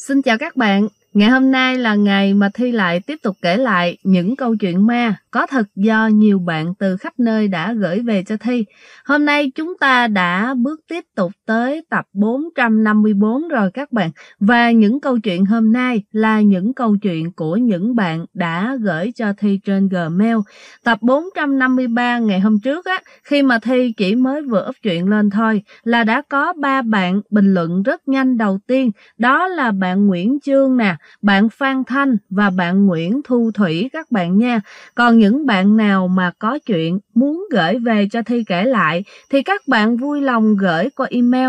Xin chào các bạn. Ngày hôm nay là ngày mà Thi lại tiếp tục kể lại những câu chuyện ma có thật do nhiều bạn từ khắp nơi đã gửi về cho Thi. Hôm nay chúng ta đã bước tiếp tục tới tập 454 rồi các bạn. Và những câu chuyện hôm nay là những câu chuyện của những bạn đã gửi cho Thi trên Gmail. Tập 453 ngày hôm trước á, khi mà Thi chỉ mới vừa up chuyện lên thôi là đã có 3 bạn bình luận rất nhanh. Đầu tiên đó là bạn Nguyễn Chương nè, bạn Phan Thanh và bạn Nguyễn Thu Thủy các bạn nha. Còn những bạn nào mà có chuyện muốn gửi về cho Thi kể lại thì các bạn vui lòng gửi qua email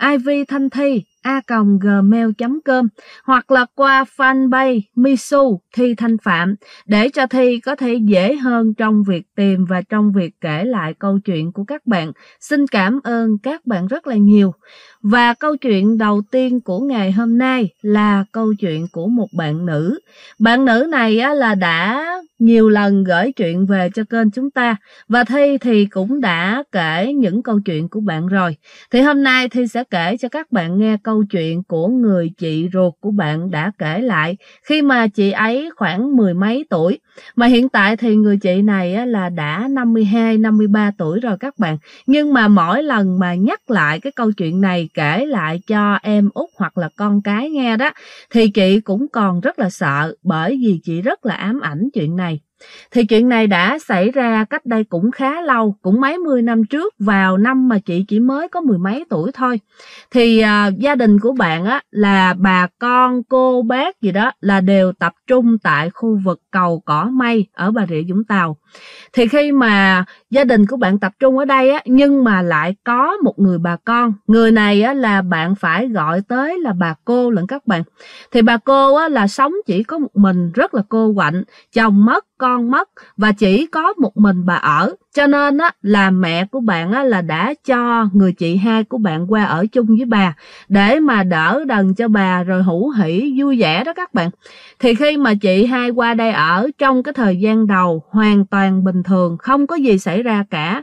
ivthanthi@gmail.com hoặc là qua fanpage Misu Thi Thanh Phạm để cho Thi có thể dễ hơn trong việc tìm và trong việc kể lại câu chuyện của các bạn. Xin cảm ơn các bạn rất là nhiều. Và câu chuyện đầu tiên của ngày hôm nay là câu chuyện của một bạn nữ. Bạn nữ này là đã nhiều lần gửi chuyện về cho kênh chúng ta và Thi thì cũng đã kể những câu chuyện của bạn rồi. Thì hôm nay Thi sẽ kể cho các bạn nghe câu chuyện của người chị ruột của bạn đã kể lại khi mà chị ấy khoảng 10 mấy tuổi. Mà hiện tại thì người chị này là đã 52, 53 tuổi rồi các bạn. Nhưng mà mỗi lần mà nhắc lại cái câu chuyện này kể lại cho em út hoặc là con cái nghe đó thì chị cũng còn rất là sợ, bởi vì chị rất là ám ảnh chuyện này. Thì chuyện này đã xảy ra cách đây cũng khá lâu, cũng mấy mươi năm trước, vào năm mà chị chỉ mới có 10 mấy tuổi thôi. Thì gia đình của bạn là bà con, cô, bác gì đó là đều tập trung tại khu vực cầu Cỏ Mây ở Bà Rịa Vũng Tàu. Thì khi mà gia đình của bạn tập trung ở đây nhưng mà lại có một người bà con. Người này là bạn phải gọi tới là bà cô lẫn các bạn. Thì bà cô là sống chỉ có một mình, rất là cô quạnh, chồng mất, con mất và chỉ có một mình bà ở. Cho nên là mẹ của bạn là đã cho người chị hai của bạn qua ở chung với bà để mà đỡ đần cho bà rồi hữu hỉ vui vẻ đó các bạn. Thì khi mà chị hai qua đây ở, trong cái thời gian đầu hoàn toàn bình thường, không có gì xảy ra cả.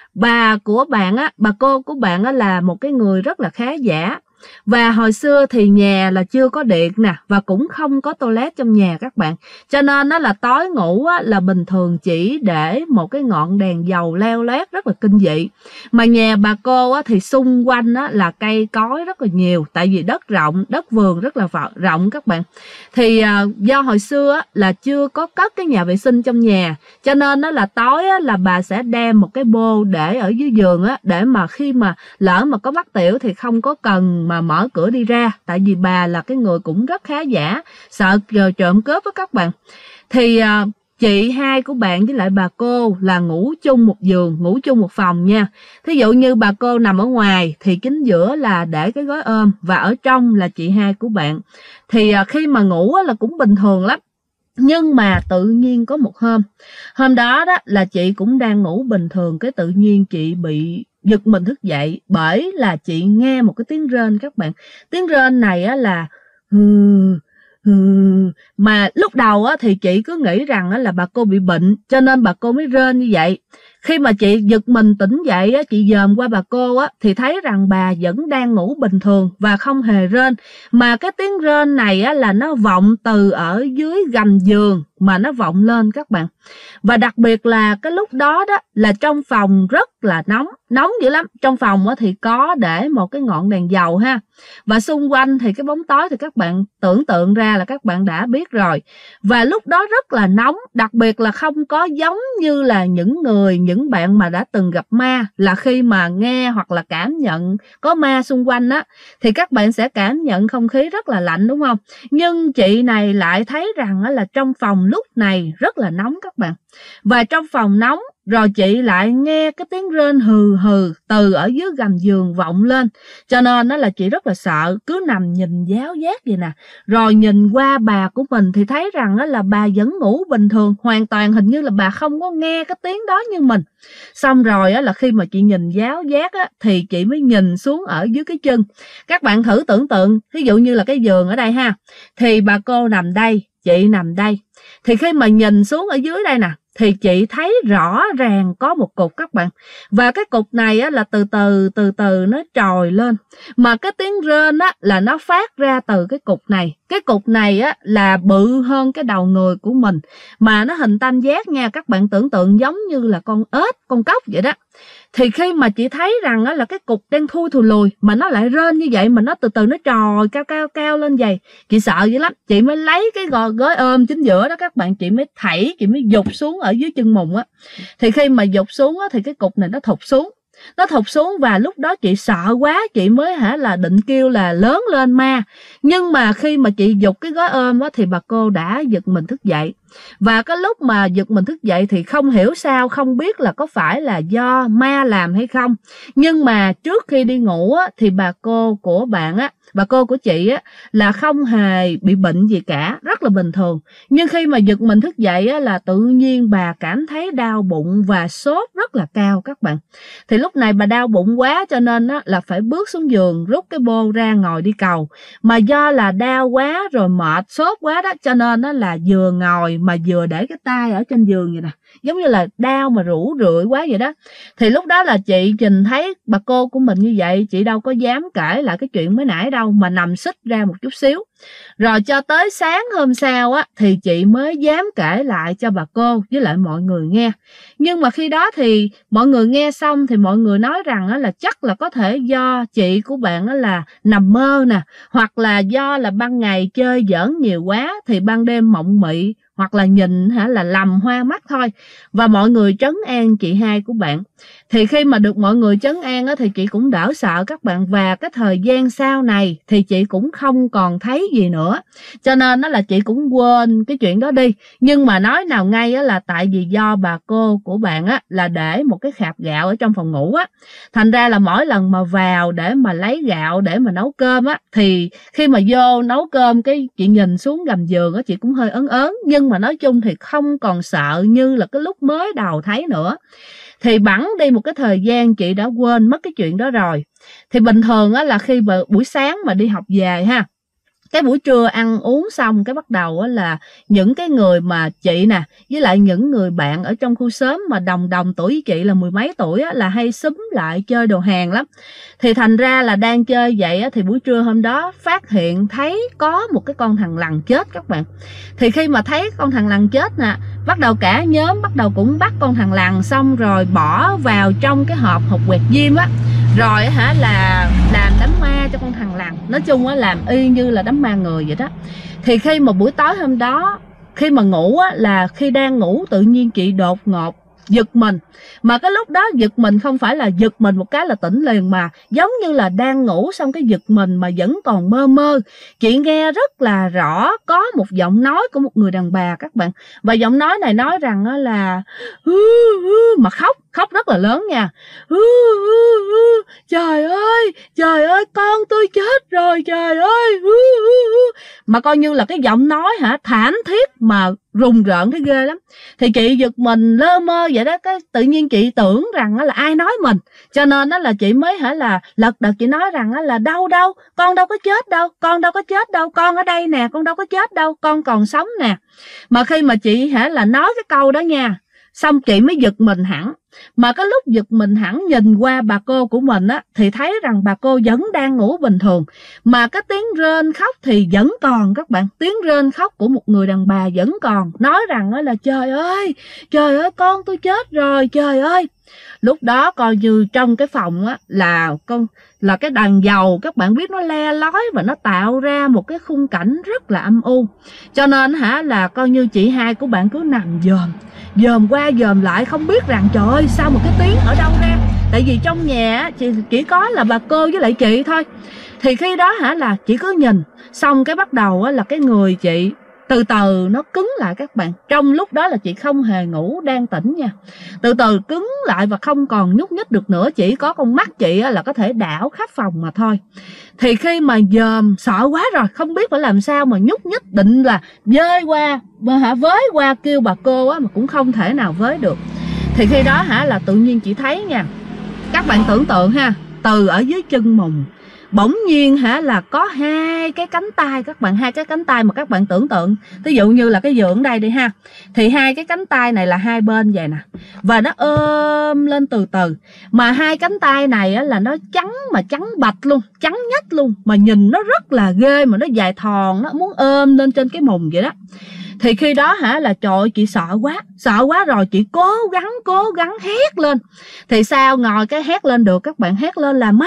Bà của bạn bà cô của bạn là một cái người rất là khá giả. Và hồi xưa thì nhà là chưa có điện nè và cũng không có toilet trong nhà các bạn. Cho nên là tối ngủ là bình thường chỉ để một cái ngọn đèn dầu leo lét rất là kinh dị. Mà nhà bà cô thì xung quanh là cây cối rất là nhiều, tại vì đất rộng, đất vườn rất là rộng các bạn. Thì do hồi xưa là chưa có cất cái nhà vệ sinh trong nhà, cho nên là tối là bà sẽ đem một cái bô để ở dưới giường để mà khi mà lỡ mà có mắc tiểu thì không có cần mà mở cửa đi ra, tại vì bà là cái người cũng rất khá giả, sợ trộm cướp với các bạn. Thì chị hai của bạn với lại bà cô là ngủ chung một giường, ngủ chung một phòng nha. Thí dụ như bà cô nằm ở ngoài thì chính giữa là để cái gối ôm và ở trong là chị hai của bạn. Thì khi mà ngủ là cũng bình thường lắm. Nhưng mà tự nhiên có một hôm đó là chị cũng đang ngủ bình thường, cái tự nhiên chị bị giật mình thức dậy bởi là chị nghe một cái tiếng rên các bạn. Tiếng rên này là mà lúc đầu thì chị cứ nghĩ rằng là bà cô bị bệnh cho nên bà cô mới rên như vậy. Khi mà chị giật mình tỉnh dậy chị dòm qua bà cô thì thấy rằng bà vẫn đang ngủ bình thường và không hề rên. Mà cái tiếng rên này là nó vọng từ ở dưới gầm giường mà nó vọng lên các bạn. Và đặc biệt là cái lúc đó là trong phòng rất là nóng dữ lắm. Trong phòng thì có để một cái ngọn đèn dầu ha. Và xung quanh thì cái bóng tối thì các bạn tưởng tượng ra là các bạn đã biết rồi. Và lúc đó rất là nóng, đặc biệt là không có giống như là những bạn mà đã từng gặp ma, là khi mà nghe hoặc là cảm nhận có ma xung quanh thì các bạn sẽ cảm nhận không khí rất là lạnh đúng không? Nhưng chị này lại thấy rằng là trong phòng lúc này rất là nóng các bạn. Và trong phòng nóng rồi chị lại nghe cái tiếng rên hừ hừ từ ở dưới gầm giường vọng lên. Cho nên là chị rất là sợ, cứ nằm nhìn giáo giác vậy nè. Rồi nhìn qua bà của mình thì thấy rằng là bà vẫn ngủ bình thường, hoàn toàn hình như là bà không có nghe cái tiếng đó như mình. Xong rồi là khi mà chị nhìn giáo giác thì chị mới nhìn xuống ở dưới cái chân. Các bạn thử tưởng tượng, ví dụ như là cái giường ở đây ha, thì bà cô nằm đây, chị nằm đây. Thì khi mà nhìn xuống ở dưới đây nè thì chị thấy rõ ràng có một cục các bạn. Và cái cục này là từ từ nó trồi lên. Mà cái tiếng rên là nó phát ra từ cái cục này. Cái cục này á là bự hơn cái đầu người của mình, mà nó hình tam giác nha. Các bạn tưởng tượng giống như là con ếch, con cóc vậy đó. Thì khi mà chị thấy rằng á là cái cục đang thui thùi lùi mà nó lại rên như vậy, mà nó từ từ nó trồi cao lên vậy, chị sợ dữ lắm. Chị mới lấy cái gói ôm chính giữa đó các bạn, chị mới thảy, chị mới giục xuống ở dưới chân mùng á. Thì khi mà giục xuống á thì cái cục này nó thụt xuống. Và lúc đó chị sợ quá, chị mới là định kêu là lớn lên ma. Nhưng mà khi mà chị giục cái gói ôm á thì bà cô đã giật mình thức dậy. Và cái lúc mà giật mình thức dậy thì không hiểu sao, không biết là có phải là do ma làm hay không, nhưng mà trước khi đi ngủ á thì bà cô của bạn á, bà cô của chị á, là không hề bị bệnh gì cả, rất là bình thường. Nhưng khi mà giật mình thức dậy á, là tự nhiên bà cảm thấy đau bụng và sốt rất là cao các bạn. Thì lúc này bà đau bụng quá cho nên á, là phải bước xuống giường, rút cái bô ra ngồi đi cầu. Mà do là đau quá rồi mệt sốt quá đó, cho nên á, là vừa ngồi mà vừa để cái tay ở trên giường vậy nè, giống như là đau mà rũ rượi quá vậy đó. Thì lúc đó là chị nhìn thấy bà cô của mình như vậy, chị đâu có dám kể lại cái chuyện mới nãy đâu, mà nằm xích ra một chút xíu. Rồi cho tới sáng hôm sau á thì chị mới dám kể lại cho bà cô với lại mọi người nghe. Nhưng mà khi đó thì mọi người nghe xong thì mọi người nói rằng á là chắc là có thể do chị của bạn á là nằm mơ nè, hoặc là do là ban ngày chơi giỡn nhiều quá thì ban đêm mộng mị, hoặc là nhìn là lầm hoa mắt thôi. Và mọi người trấn an chị hai của bạn. Thì khi mà được mọi người trấn an á, thì chị cũng đỡ sợ các bạn. Và cái thời gian sau này thì chị cũng không còn thấy gì nữa, cho nên là chị cũng quên cái chuyện đó đi. Nhưng mà nói nào ngay á, là tại vì do bà cô của bạn á, là để một cái khạp gạo ở trong phòng ngủ á, thành ra là mỗi lần mà vào để mà lấy gạo để mà nấu cơm á, thì khi mà vô nấu cơm cái chị nhìn xuống gầm giường á, chị cũng hơi ớn ớn. Nhưng mà nói chung thì không còn sợ như là cái lúc mới đầu thấy nữa. Thì bẵng đi một cái thời gian chị đã quên mất cái chuyện đó rồi. Thì bình thường á, là khi buổi sáng mà đi học về ha, cái buổi trưa ăn uống xong cái bắt đầu á, là những cái người mà chị nè, với lại những người bạn ở trong khu xóm mà đồng tuổi với chị là mười mấy tuổi á, là hay xúm lại chơi đồ hàng lắm. Thì thành ra là đang chơi vậy á, thì buổi trưa hôm đó phát hiện thấy có một cái con thằn lằn chết các bạn. Thì khi mà thấy con thằn lằn chết nè, bắt đầu cả nhóm bắt đầu cũng bắt con thằn lằn, xong rồi bỏ vào trong cái hộp quẹt diêm á, rồi là làm đám ma cho con thằn lằn. Nói chung á, làm y như là đám ma người vậy đó. Thì khi mà buổi tối hôm đó, khi mà ngủ á, là khi đang ngủ tự nhiên chị đột ngột giật mình. Mà cái lúc đó giật mình không phải là giật mình một cái là tỉnh liền, mà giống như là đang ngủ xong cái giật mình mà vẫn còn mơ mơ. Chị nghe rất là rõ có một giọng nói của một người đàn bà các bạn. Và giọng nói này nói rằng là mà khóc rất là lớn nha. Trời ơi con tôi chết rồi, trời ơi. Mà coi như là cái giọng nói thảm thiết mà rùng rợn thấy ghê lắm. Thì chị giật mình lơ mơ vậy đó, cái tự nhiên chị tưởng rằng là ai nói mình, cho nên là chị mới là lật đật chị nói rằng là đâu con đâu có chết đâu, con ở đây nè, con đâu có chết đâu, con còn sống nè. Mà khi mà chị là nói cái câu đó nha, xong chị mới giật mình hẳn. Mà cái lúc giật mình hẳn nhìn qua bà cô của mình á, thì thấy rằng bà cô vẫn đang ngủ bình thường. Mà cái tiếng rên khóc thì vẫn còn các bạn. Tiếng rên khóc của một người đàn bà vẫn còn. Nói rằng là trời ơi con tôi chết rồi, trời ơi. Lúc đó coi như trong cái phòng á là cái đàn dầu, các bạn biết nó le lói và nó tạo ra một cái khung cảnh rất là âm u. Cho nên là coi như chị hai của bạn cứ nằm dòm qua dòm lại, không biết rằng trời ơi sao một cái tiếng ở đâu ra. Tại vì trong nhà chỉ có là bà cô với lại chị thôi. Thì khi đó là chị cứ nhìn, xong cái bắt đầu là cái người chị từ từ nó cứng lại các bạn. Trong lúc đó là chị không hề ngủ, đang tỉnh nha. Từ từ cứng lại và không còn nhúc nhích được nữa. Chỉ có con mắt chị là có thể đảo khắp phòng mà thôi. Thì khi mà dòm sợ quá rồi, không biết phải làm sao mà nhúc nhích, định là vơi qua với qua kêu bà cô á, mà cũng không thể nào với được. Thì khi đó là tự nhiên chị thấy nha, các bạn tưởng tượng ha, từ ở dưới chân mùng bỗng nhiên là có hai cái cánh tay các bạn, hai cái cánh tay mà các bạn tưởng tượng, ví dụ như là cái giường đây đi ha, thì hai cái cánh tay này là hai bên vậy nè, và nó ôm lên từ từ, mà hai cánh tay này là nó trắng, mà trắng bạch luôn, trắng nhách luôn, mà nhìn nó rất là ghê, mà nó dài thòn, nó muốn ôm lên trên cái mùng vậy đó. Thì khi đó là trời ơi, chị sợ quá rồi, chị cố gắng hét lên. Thì sao ngồi cái hét lên được các bạn, hét lên là ma.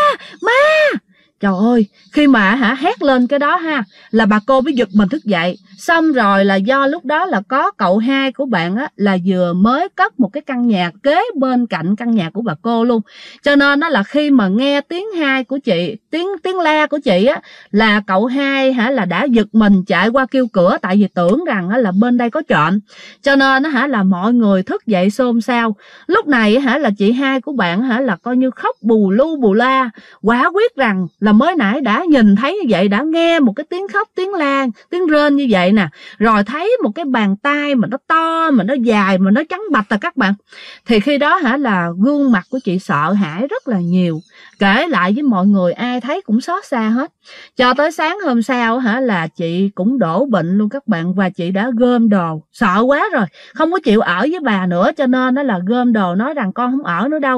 Trời ơi, khi mà hét lên cái đó là bà cô mới giật mình thức dậy. Xong rồi là do lúc đó là có cậu hai của bạn là vừa mới cất một cái căn nhà kế bên cạnh căn nhà của bà cô luôn. Cho nên là khi mà nghe tiếng hai của chị, tiếng la của chị là cậu hai là đã giật mình chạy qua kêu cửa, tại vì tưởng rằng là bên đây có trộm. Cho nên là mọi người thức dậy xôn xao. Lúc này là chị hai của bạn là coi như khóc bù lu bù la, quả quyết rằng là mới nãy đã nhìn thấy như vậy, đã nghe một cái tiếng khóc, tiếng la, tiếng rên như vậy nè, rồi thấy một cái bàn tay mà nó to, mà nó dài, mà nó trắng bạch các bạn. Thì khi đó là gương mặt của chị sợ hãi rất là nhiều, kể lại với mọi người ai thấy cũng xót xa hết. Cho tới sáng hôm sau là chị cũng đổ bệnh luôn các bạn, và chị đã gom đồ, sợ quá rồi, không có chịu ở với bà nữa, cho nên là gom đồ nói rằng con không ở nữa đâu,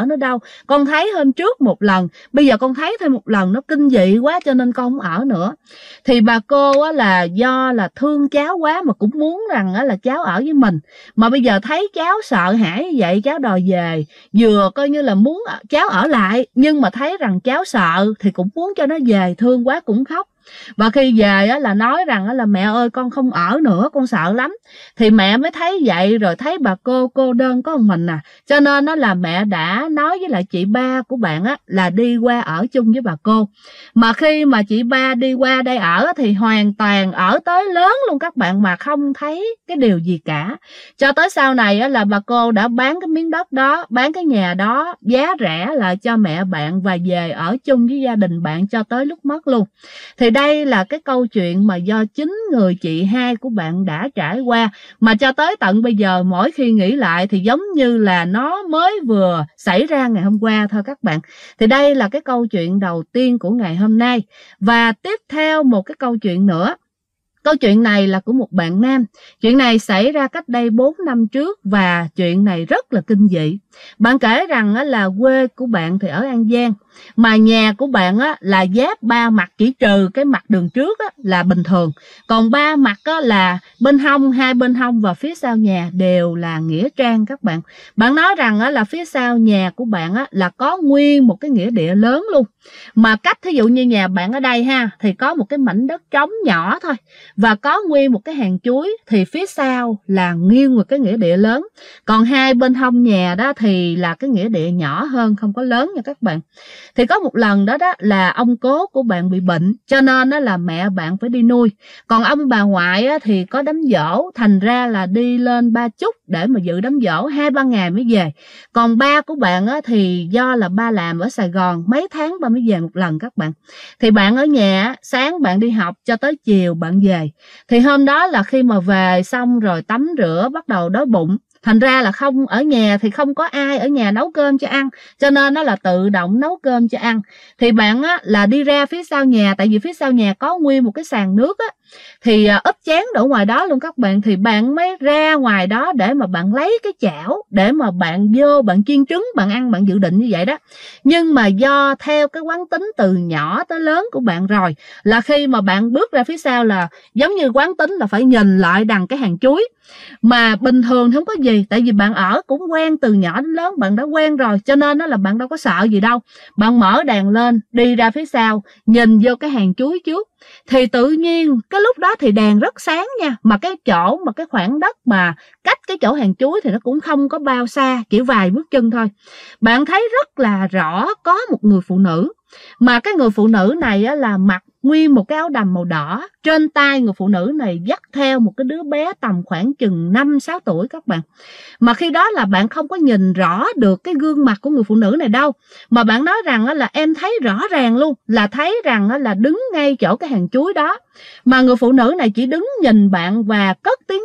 con thấy hôm trước một lần, bây giờ con thấy thêm một lần, nó kinh dị quá cho nên con không ở nữa. Thì bà cô là do là thương cháu quá mà cũng muốn rằng là cháu ở với mình, mà bây giờ thấy cháu sợ hãi như vậy, cháu đòi về, vừa coi như là muốn cháu ở lại, nhưng mà thấy rằng cháu sợ thì cũng muốn cho nó về, thương quá cũng khóc. Và khi về là nói rằng là mẹ ơi con không ở nữa, con sợ lắm. Thì mẹ mới thấy vậy, rồi thấy bà cô đơn có một mình cho nên là mẹ đã nói với lại chị ba của bạn là đi qua ở chung với bà cô. Mà khi mà chị ba đi qua đây ở thì hoàn toàn ở tới lớn luôn các bạn, mà không thấy cái điều gì cả. Cho tới sau này là bà cô đã bán cái miếng đất đó, bán cái nhà đó giá rẻ lại cho mẹ bạn, và về ở chung với gia đình bạn cho tới lúc mất luôn. Thì đây là cái câu chuyện mà do chính người chị hai của bạn đã trải qua, mà cho tới tận bây giờ mỗi khi nghĩ lại thì giống như là nó mới vừa xảy ra ngày hôm qua thôi các bạn. Thì đây là cái câu chuyện đầu tiên của ngày hôm nay. Và tiếp theo một cái câu chuyện nữa. Câu chuyện này là của một bạn nam. Chuyện này xảy ra cách đây 4 năm trước, và chuyện này rất là kinh dị. Bạn kể rằng là quê của bạn thì ở An Giang, mà nhà của bạn là giáp 3 mặt, chỉ trừ cái mặt đường trước là bình thường, còn 3 mặt là bên hông, hai bên hông và phía sau nhà đều là nghĩa trang các bạn. Bạn nói rằng là phía sau nhà của bạn là có nguyên một cái nghĩa địa lớn luôn, mà cách thí dụ như nhà bạn ở đây thì có một cái mảnh đất trống nhỏ thôi, và có nguyên một cái hàng chuối, thì phía sau là nguyên một cái nghĩa địa lớn. Còn hai bên hông nhà đó thì là cái nghĩa địa nhỏ hơn, không có lớn nha các bạn. Thì có một lần đó là ông cố của bạn bị bệnh, cho nên là mẹ bạn phải đi nuôi. Còn ông bà ngoại thì có đám giỗ, thành ra là đi lên Ba Chúc để mà dự đám giỗ 2-3 ngày mới về. Còn ba của bạn thì do là ba làm ở Sài Gòn, mấy tháng ba mới về một lần các bạn. Thì bạn ở nhà, sáng bạn đi học cho tới chiều bạn về. Thì hôm đó là khi mà về xong rồi tắm rửa, bắt đầu đói bụng, thành ra là không ở nhà, thì không có ai ở nhà nấu cơm cho ăn, cho nên nó là tự động nấu cơm cho ăn. Thì bạn là đi ra phía sau nhà, tại vì phía sau nhà có nguyên một cái sàn nước thì úp chén đổ ngoài đó luôn các bạn. Thì bạn mới ra ngoài đó để mà bạn lấy cái chảo để mà bạn vô bạn chiên trứng bạn ăn, bạn dự định như vậy đó. Nhưng mà do theo cái quán tính từ nhỏ tới lớn của bạn rồi, là khi mà bạn bước ra phía sau là giống như quán tính là phải nhìn lại đằng cái hàng chuối, mà bình thường không có gì, tại vì bạn ở cũng quen từ nhỏ đến lớn, bạn đã quen rồi, cho nên là bạn đâu có sợ gì đâu. Bạn mở đèn lên, đi ra phía sau, nhìn vô cái hàng chuối trước, thì tự nhiên cái lúc đó thì đèn rất sáng nha, mà cái chỗ mà cái khoảng đất mà cách cái chỗ hàng chuối thì nó cũng không có bao xa, chỉ vài bước chân thôi. Bạn thấy rất là rõ có một người phụ nữ, mà cái người phụ nữ này là mặc nguyên một cái áo đầm màu đỏ, trên tay người phụ nữ này dắt theo một cái đứa bé tầm khoảng chừng 5-6 tuổi các bạn. Mà khi đó là bạn không có nhìn rõ được cái gương mặt của người phụ nữ này đâu, mà bạn nói rằng là em thấy rõ ràng luôn, là thấy rằng là đứng ngay chỗ cái hàng chuối đó, mà người phụ nữ này chỉ đứng nhìn bạn và cất tiếng khóc.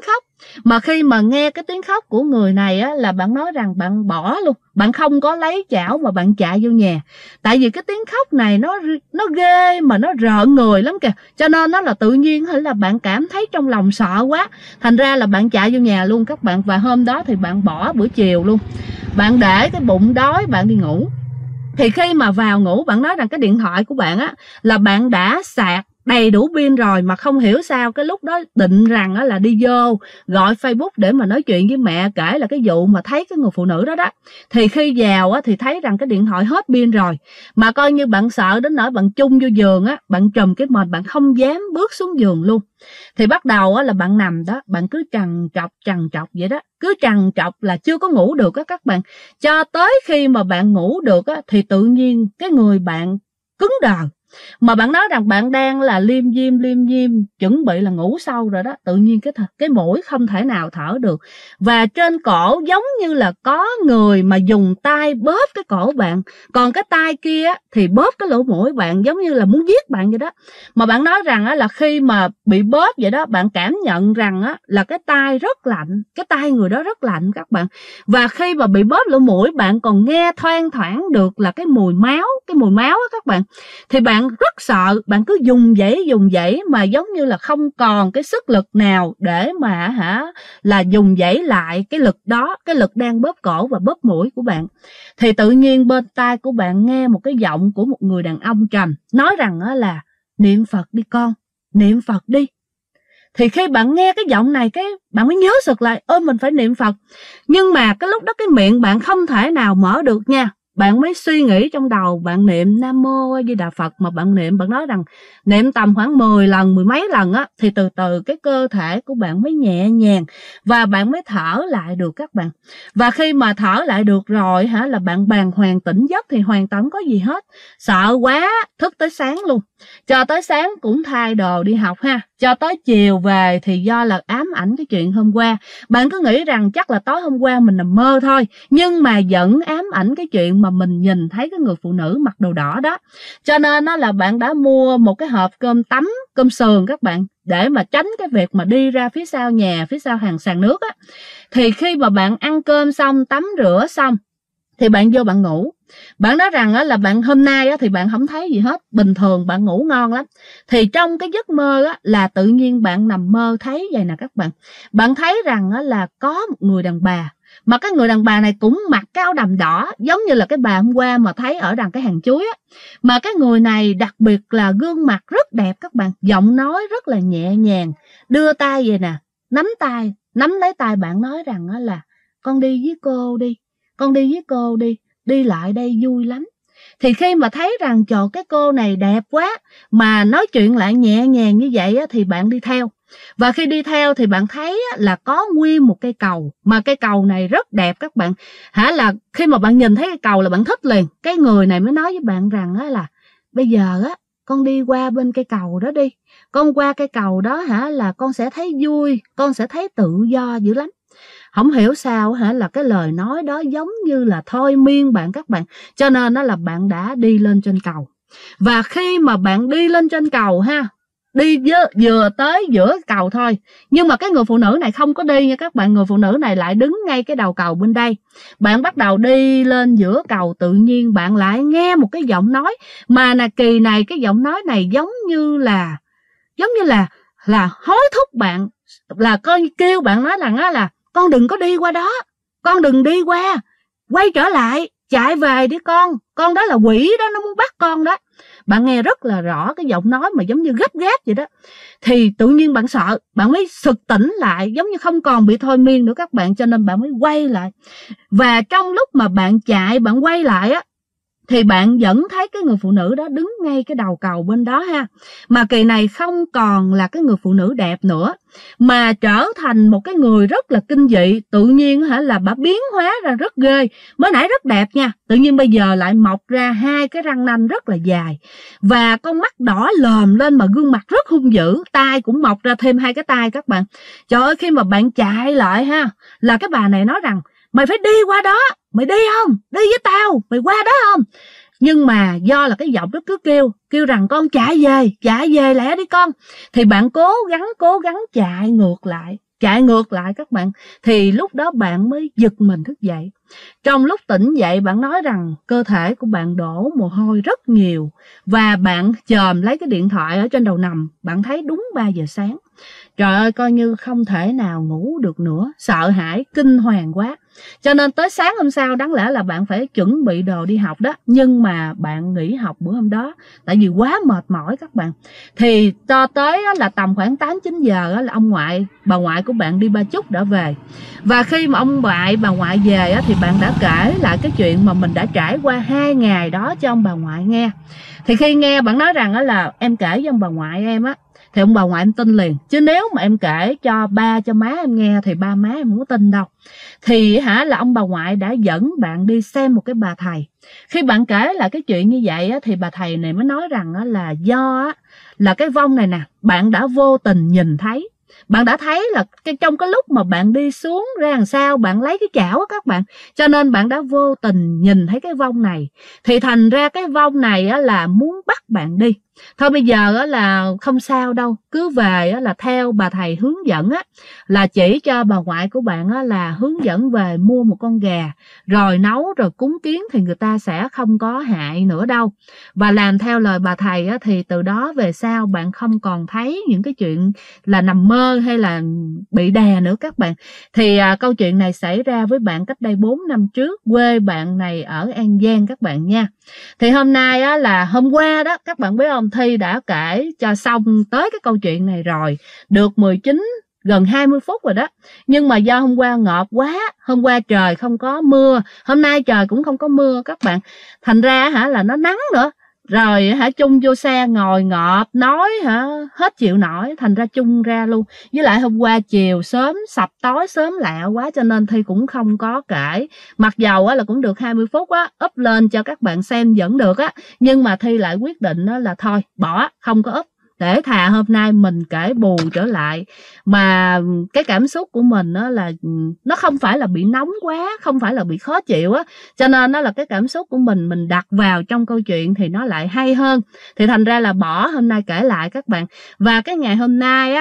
Mà khi mà nghe cái tiếng khóc của người này á, là bạn nói rằng bạn bỏ luôn, bạn không có lấy chảo mà bạn chạy vô nhà. Tại vì cái tiếng khóc này nó ghê mà nó rợn người lắm kìa. Cho nên nó là tự nhiên hay là bạn cảm thấy trong lòng sợ quá, thành ra là bạn chạy vô nhà luôn các bạn. Và hôm đó thì bạn bỏ bữa chiều luôn, bạn để cái bụng đói bạn đi ngủ. Thì khi mà vào ngủ, bạn nói rằng cái điện thoại của bạn á là bạn đã sạc đầy đủ pin rồi, mà không hiểu sao cái lúc đó định rằng á là đi vô gọi Facebook để mà nói chuyện với mẹ, kể là cái vụ mà thấy cái người phụ nữ đó đó. Thì khi vào á thì thấy rằng cái điện thoại hết pin rồi, mà coi như bạn sợ đến nỗi bạn chung vô giường á, bạn trùm cái mền, bạn không dám bước xuống giường luôn. Thì bắt đầu á là bạn nằm đó, bạn cứ trằn trọc vậy đó, cứ trằn trọc là chưa có ngủ được á các bạn. Cho tới khi mà bạn ngủ được á thì tự nhiên cái người bạn cứng đờ. Mà bạn nói rằng bạn đang là liêm diêm chuẩn bị là ngủ sâu rồi đó, tự nhiên cái mũi không thể nào thở được, và trên cổ giống như là có người mà dùng tay bóp cái cổ bạn, còn cái tay kia thì bóp cái lỗ mũi bạn, giống như là muốn giết bạn vậy đó. Mà bạn nói rằng là khi mà bị bóp vậy đó, bạn cảm nhận rằng là cái tay rất lạnh, cái tay người đó rất lạnh các bạn. Và khi mà bị bóp lỗ mũi, bạn còn nghe thoang thoảng được là cái mùi máu các bạn. Thì bạn rất sợ, bạn cứ dùng dãy mà giống như là không còn cái sức lực nào để mà là dùng dãy lại cái lực đó, cái lực đang bóp cổ và bóp mũi của bạn. Thì tự nhiên bên tai của bạn nghe một cái giọng của một người đàn ông trầm nói rằng là niệm Phật đi con, niệm Phật đi. Thì khi bạn nghe cái giọng này, cái bạn mới nhớ sực lại, mình phải niệm Phật. Nhưng mà cái lúc đó cái miệng bạn không thể nào mở được nha. Bạn mới suy nghĩ trong đầu, bạn niệm Nam Mô A Di Đà Phật, mà bạn nói rằng niệm tầm khoảng 10 lần, 10 mấy lần á, thì từ từ cái cơ thể của bạn mới nhẹ nhàng và bạn mới thở lại được các bạn. Và khi mà thở lại được rồi là bạn bàng hoàng tỉnh giấc thì hoàn toàn không có gì hết. Sợ quá, thức tới sáng luôn. Cho tới sáng cũng thay đồ đi học ha. Cho tới chiều về thì do là ám ảnh cái chuyện hôm qua. Bạn cứ nghĩ rằng chắc là tối hôm qua mình nằm mơ thôi, nhưng mà vẫn ám ảnh cái chuyện mà mình nhìn thấy cái người phụ nữ mặc đồ đỏ đó. Cho nên là bạn đã mua một cái hộp cơm tấm, cơm sườn các bạn, để mà tránh cái việc mà đi ra phía sau nhà, phía sau hàng sàn nước á. Thì khi mà bạn ăn cơm xong, tắm rửa xong thì bạn vô bạn ngủ. Bạn nói rằng là bạn hôm nay thì bạn không thấy gì hết, bình thường bạn ngủ ngon lắm. Thì trong cái giấc mơ là tự nhiên bạn nằm mơ thấy vậy nè các bạn. Bạn thấy rằng là có một người đàn bà, mà cái người đàn bà này cũng mặc cái áo đầm đỏ, giống như là cái bà hôm qua mà thấy ở đằng cái hàng chuối á. Mà cái người này đặc biệt là gương mặt rất đẹp các bạn, giọng nói rất là nhẹ nhàng, đưa tay về nè, nắm lấy tay bạn nói rằng là con đi với cô đi, con đi với cô đi, đi lại đây vui lắm. Thì khi mà thấy rằng trời, cái cô này đẹp quá mà nói chuyện lại nhẹ nhàng như vậy thì bạn đi theo. Và khi đi theo thì bạn thấy là có nguyên một cây cầu, mà cây cầu này rất đẹp các bạn. Là khi mà bạn nhìn thấy cây cầu là bạn thích liền. Cái người này mới nói với bạn rằng là bây giờ con đi qua bên cây cầu đó đi. Con qua cây cầu đó là con sẽ thấy vui, con sẽ thấy tự do dữ lắm. Không hiểu sao là cái lời nói đó giống như là thôi miên bạn các bạn. Cho nên là bạn đã đi lên trên cầu. Và khi mà bạn đi lên trên cầu đi vừa tới giữa cầu thôi, nhưng mà cái người phụ nữ này không có đi nha các bạn. Người phụ nữ này lại đứng ngay cái đầu cầu bên đây. Bạn bắt đầu đi lên giữa cầu, tự nhiên bạn lại nghe một cái giọng nói, mà kỳ này cái giọng nói này giống như là hối thúc bạn, là con kêu bạn nói rằng là con đừng có đi qua đó, con đừng đi qua, quay trở lại, chạy về đi con đó là quỷ đó, nó muốn bắt con đó. Bạn nghe rất là rõ cái giọng nói mà giống như gấp gáp vậy đó. Thì tự nhiên bạn sợ, bạn mới sực tỉnh lại, giống như không còn bị thôi miên nữa các bạn, cho nên bạn mới quay lại. Và trong lúc mà bạn chạy, bạn quay lại thì bạn vẫn thấy cái người phụ nữ đó đứng ngay cái đầu cầu bên đó Mà kỳ này không còn là cái người phụ nữ đẹp nữa, mà trở thành một cái người rất là kinh dị. Tự nhiên là bà biến hóa ra rất ghê. Mới nãy rất đẹp nha, tự nhiên bây giờ lại mọc ra hai cái răng nanh rất là dài, và con mắt đỏ lòm lên, mà gương mặt rất hung dữ. Tai cũng mọc ra thêm hai cái tai các bạn. Trời ơi, khi mà bạn chạy lại là cái bà này nói rằng mày phải đi qua đó, mày đi không? Đi với tao, mày qua đó không? Nhưng mà do là cái giọng đó cứ kêu rằng con chạy về lẹ đi con. Thì bạn cố gắng chạy ngược lại, chạy ngược lại các bạn, thì lúc đó bạn mới giật mình thức dậy. Trong lúc tỉnh dậy bạn nói rằng cơ thể của bạn đổ mồ hôi rất nhiều, và bạn chồm lấy cái điện thoại ở trên đầu nằm, bạn thấy đúng 3 giờ sáng. Trời ơi, coi như không thể nào ngủ được nữa, sợ hãi, kinh hoàng quá. Cho nên tới sáng hôm sau đáng lẽ là bạn phải chuẩn bị đồ đi học đó, nhưng mà bạn nghỉ học bữa hôm đó tại vì quá mệt mỏi các bạn. Thì cho tới là tầm khoảng 8-9 giờ là ông ngoại, bà ngoại của bạn đi Ba Chúc đã về. Và khi mà ông ngoại, bà ngoại về thì bạn đã kể lại cái chuyện mà mình đã trải qua 2 ngày đó cho ông bà ngoại nghe. Thì khi nghe bạn nói rằng là em kể với ông bà ngoại em á, thì ông bà ngoại em tin liền. Chứ nếu mà em kể cho ba, cho má em nghe thì ba má em không có tin đâu. Thì là ông bà ngoại đã dẫn bạn đi xem một cái bà thầy. Khi bạn kể là cái chuyện như vậy thì bà thầy này mới nói rằng là do là cái vong này nè, bạn đã vô tình nhìn thấy. Bạn đã thấy là trong cái lúc mà bạn đi xuống ra làm sao, bạn lấy cái chảo á các bạn, cho nên bạn đã vô tình nhìn thấy cái vong này. Thì thành ra cái vong này là muốn bắt bạn đi. Thôi bây giờ là không sao đâu, cứ về là theo bà thầy hướng dẫn là chỉ cho bà ngoại của bạn là hướng dẫn về mua một con gà rồi nấu rồi cúng kiến, thì người ta sẽ không có hại nữa đâu. Và làm theo lời bà thầy thì từ đó về sau bạn không còn thấy những cái chuyện là nằm mơ hay là bị đè nữa các bạn. Thì câu chuyện này xảy ra với bạn cách đây 4 năm trước, quê bạn này ở An Giang các bạn nha. Thì hôm nay là hôm qua đó các bạn biết không, Thi đã kể cho xong tới cái câu chuyện này rồi, được 19 gần 20 phút rồi đó. Nhưng mà do hôm qua ngợp quá, hôm qua trời không có mưa, hôm nay trời cũng không có mưa các bạn, thành ra là nó nắng nữa. Rồi chung vô xe ngồi ngợp nói hết chịu nổi, thành ra chung ra luôn. Với lại hôm qua chiều sớm sập tối sớm lẹ quá cho nên Thi cũng không có kể. Mặc dầu là cũng được 20 phút up lên cho các bạn xem vẫn được nhưng mà Thi lại quyết định là thôi bỏ, không có up, để thà hôm nay mình kể bù trở lại. Mà cái cảm xúc của mình là nó không phải là bị nóng quá, không phải là bị khó chịu cho nên là cái cảm xúc của mình đặt vào trong câu chuyện thì nó lại hay hơn. Thì thành ra là bỏ, hôm nay kể lại các bạn. Và cái ngày hôm nay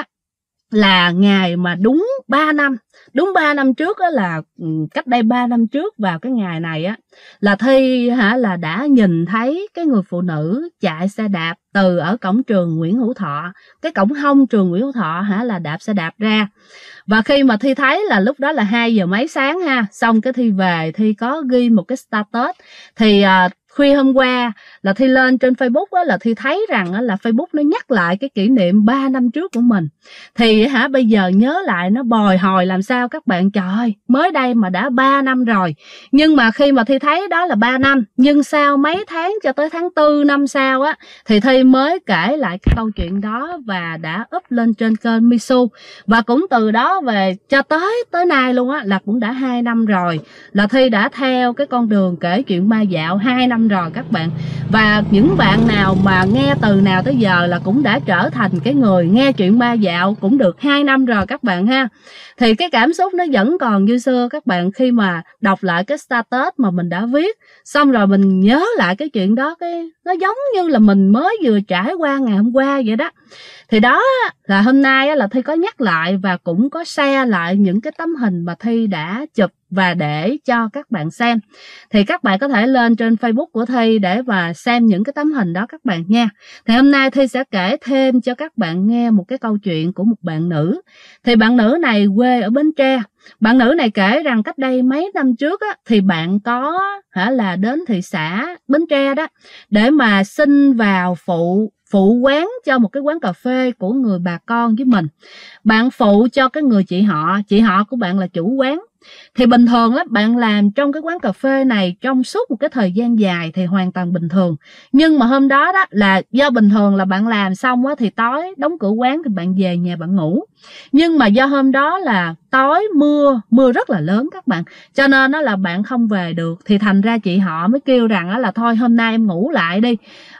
là ngày mà đúng 3 năm. Đúng 3 năm trước là cách đây 3 năm trước vào cái ngày này là Thi là đã nhìn thấy cái người phụ nữ chạy xe đạp từ ở cổng trường Nguyễn Hữu Thọ, cái cổng hông trường Nguyễn Hữu Thọ là đạp xe đạp ra. Và khi mà Thi thấy là lúc đó là 2 giờ mấy sáng xong cái Thi về, Thi có ghi một cái status. Thì khuya hôm qua là Thi lên trên Facebook là Thi thấy rằng là Facebook nó nhắc lại cái kỷ niệm 3 năm trước của mình. Thì bây giờ nhớ lại nó bồi hồi làm sao các bạn. Trời ơi, mới đây mà đã 3 năm rồi. Nhưng mà khi mà Thi thấy đó là 3 năm, nhưng sau mấy tháng cho tới tháng 4 năm sau thì Thi mới kể lại cái câu chuyện đó và đã up lên trên kênh Misu. Và cũng từ đó về cho tới nay luôn là cũng đã 2 năm rồi, là Thi đã theo cái con đường kể chuyện ma dạo 2 năm rồi các bạn. Và những bạn nào mà nghe từ nào tới giờ là cũng đã trở thành cái người nghe chuyện ma dạo cũng được 2 năm rồi các bạn ha. Thì cái cảm xúc nó vẫn còn như xưa các bạn, khi mà đọc lại cái status mà mình đã viết, xong rồi mình nhớ lại cái chuyện đó, cái nó giống như là mình mới vừa trải qua ngày hôm qua vậy đó. Thì đó là hôm nay là Thi có nhắc lại và cũng có share lại những cái tấm hình mà Thi đã chụp và để cho các bạn xem. Thì các bạn có thể lên trên Facebook của Thi để mà xem những cái tấm hình đó các bạn nha. Thì hôm nay Thi sẽ kể thêm cho các bạn nghe một cái câu chuyện của một bạn nữ. Thì bạn nữ này quê ở Bến Tre. Bạn nữ này kể rằng cách đây mấy năm trước thì bạn có là đến thị xã Bến Tre đó để mà xin vào phụ quán cho một cái quán cà phê của người bà con với mình. Bạn phụ cho cái người chị họ của bạn là chủ quán. Thì bình thường bạn làm trong cái quán cà phê này trong suốt một cái thời gian dài thì hoàn toàn bình thường. Nhưng mà hôm đó là do bình thường là bạn làm xong thì tối đóng cửa quán thì bạn về nhà bạn ngủ. Nhưng mà do hôm đó là tối mưa rất là lớn các bạn, cho nên là bạn không về được. Thì thành ra chị họ mới kêu rằng là thôi hôm nay em ngủ lại đi.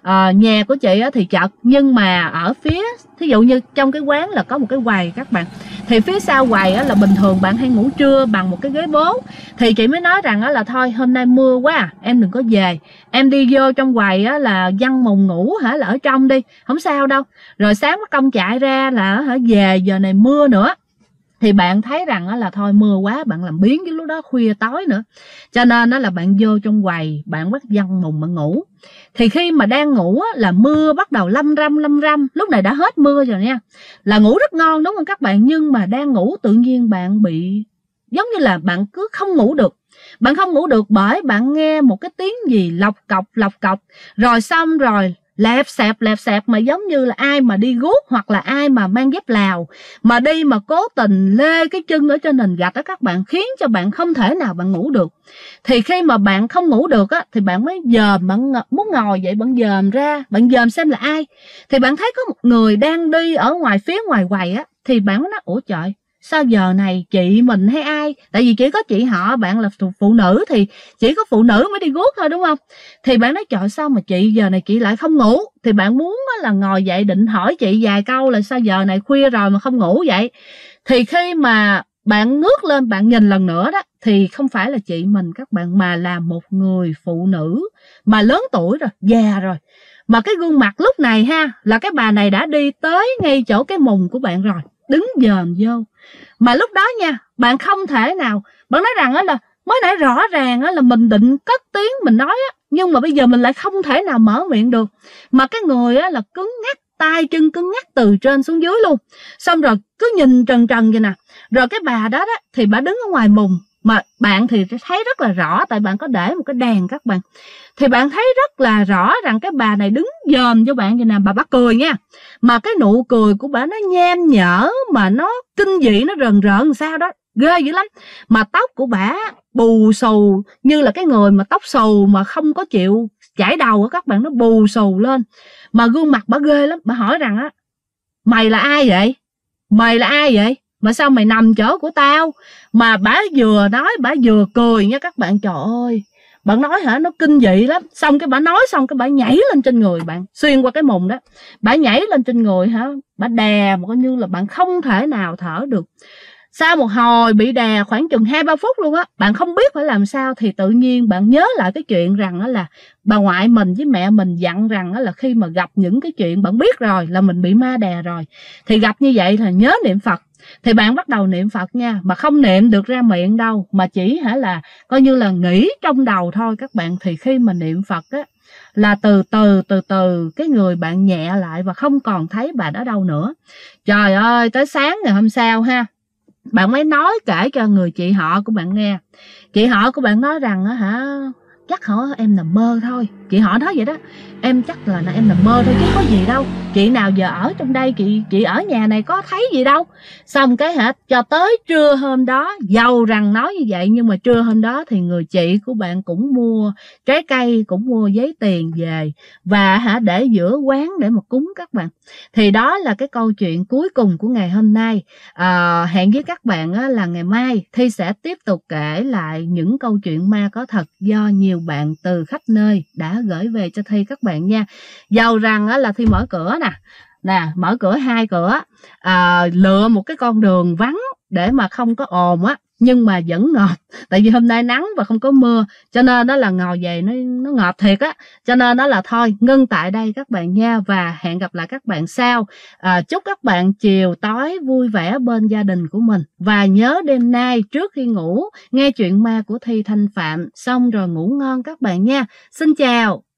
Nhà của chị thì chật, nhưng mà ở phía thí dụ như trong cái quán là có một cái quầy các bạn, thì phía sau quầy là bình thường bạn hay ngủ trưa bằng một cái ghế bố. Thì chị mới nói rằng là thôi hôm nay mưa quá em đừng có về, em đi vô trong quầy là văng mùng ngủ là ở trong đi, không sao đâu. Rồi sáng mất công chạy ra là về giờ này mưa nữa. thì bạn thấy rằng là thôi mưa quá, bạn làm biếng, cái lúc đó khuya tối nữa, cho nên là bạn vô trong quầy, bạn bắt văn mùng bạn ngủ. Thì khi mà đang ngủ là mưa bắt đầu lâm râm, lúc này đã hết mưa rồi nha, là ngủ rất ngon đúng không các bạn, nhưng mà đang ngủ tự nhiên bạn bị giống như là bạn cứ không ngủ được. Bạn không ngủ được bởi bạn nghe một cái tiếng gì lọc cọc, rồi xong rồi lẹp xẹp mà giống như là ai mà đi guốc hoặc là ai mà mang dép Lào mà đi mà cố tình lê cái chân ở trên nền gạch đó các bạn, khiến cho bạn không thể nào bạn ngủ được. Thì khi mà bạn không ngủ được á, thì bạn mới dòm, bạn muốn ngồi dậy bạn dòm ra, bạn dòm xem là ai. Thì bạn thấy có một người đang đi ở ngoài phía ngoài quầy á, thì bạn mới nói ủa trời, sao giờ này chị mình hay ai? Tại vì chỉ có chị họ, bạn là phụ nữ thì chỉ có phụ nữ mới đi guốc thôi đúng không? Thì bạn nói trời sao mà chị giờ này chị lại không ngủ? Thì bạn muốn là ngồi dậy định hỏi chị vài câu là sao giờ này khuya rồi mà không ngủ vậy? Thì khi mà bạn ngước lên bạn nhìn lần nữa đó, thì không phải là chị mình các bạn, mà là một người phụ nữ mà lớn tuổi rồi, già rồi. Mà cái gương mặt lúc này ha, là cái bà này đã đi tới ngay chỗ cái mùng của bạn rồi, đứng dòm vô. Mà lúc đó nha, bạn không thể nào, bạn nói rằng là mới nãy rõ ràng là mình định cất tiếng mình nói á, nhưng mà bây giờ mình lại không thể nào mở miệng được. Mà cái người là cứng ngắc, tay chân cứng ngắc từ trên xuống dưới luôn. Xong rồi cứ nhìn trần vậy nè. Rồi cái bà đó thì bà đứng ở ngoài mùng, mà bạn thì thấy rất là rõ, tại bạn có để một cái đèn các bạn. Thì bạn thấy rất là rõ rằng cái bà này đứng dòm cho bạn vậy nè, bà cười nha. Mà cái nụ cười của bà nó nham nhở, mà nó kinh dị, nó rờn rợn sao đó, ghê dữ lắm. Mà tóc của bà bù xù, như là cái người mà tóc xù mà không có chịu chải đầu các bạn, nó bù xù lên. Mà gương mặt bà ghê lắm, bà hỏi rằng mày là ai vậy? Mày là ai vậy? Mà sao mày nằm chỗ của tao? Mà bà vừa nói bà vừa cười nha các bạn. Trời ơi, bạn nói hả, nó kinh dị lắm. Xong cái bà nói xong cái bà nhảy lên trên người bạn, xuyên qua cái mùng đó, bà nhảy lên trên người hả, bà đè mà coi như là bạn không thể nào thở được. Sau một hồi bị đè khoảng chừng 2-3 phút luôn á, bạn không biết phải làm sao, thì tự nhiên bạn nhớ lại cái chuyện rằng là bà ngoại mình với mẹ mình dặn rằng là khi mà gặp những cái chuyện bạn biết rồi là mình bị ma đè rồi, thì gặp như vậy là nhớ niệm Phật. Thì bạn bắt đầu niệm Phật nha, mà không niệm được ra miệng đâu, mà chỉ là coi như là nghĩ trong đầu thôi các bạn. Thì khi mà niệm Phật á, là từ từ cái người bạn nhẹ lại và không còn thấy bà đó đâu nữa. Trời ơi, tới sáng ngày hôm sau ha, bạn mới nói kể cho người chị họ của bạn nghe. Chị họ của bạn nói rằng chắc hả em nằm mơ thôi. Chị họ nói vậy đó, em chắc là em nằm mơ thôi chứ có gì đâu, chị nào giờ ở trong đây, chị ở nhà này có thấy gì đâu. Xong cái cho tới trưa hôm đó, dầu rằng nói như vậy nhưng mà trưa hôm đó thì người chị của bạn cũng mua trái cây, cũng mua giấy tiền về và để giữa quán để mà cúng các bạn. Thì đó là cái câu chuyện cuối cùng của ngày hôm nay. Hẹn với các bạn là ngày mai Thi sẽ tiếp tục kể lại những câu chuyện ma có thật do nhiều bạn từ khắp nơi đã gửi về cho Thi các bạn nha. Dầu rằng là Thi mở cửa nè, mở cửa 2 cửa, lựa một cái con đường vắng để mà không có ồn á, nhưng mà vẫn ngọt. Tại vì hôm nay nắng và không có mưa, cho nên đó là ngồi về nó ngọt thiệt á. Cho nên đó là thôi ngưng tại đây các bạn nha, và hẹn gặp lại các bạn sau. Chúc các bạn chiều tối vui vẻ bên gia đình của mình, và nhớ đêm nay trước khi ngủ nghe chuyện ma của Thi Thanh Phạm xong rồi ngủ ngon các bạn nha. Xin chào.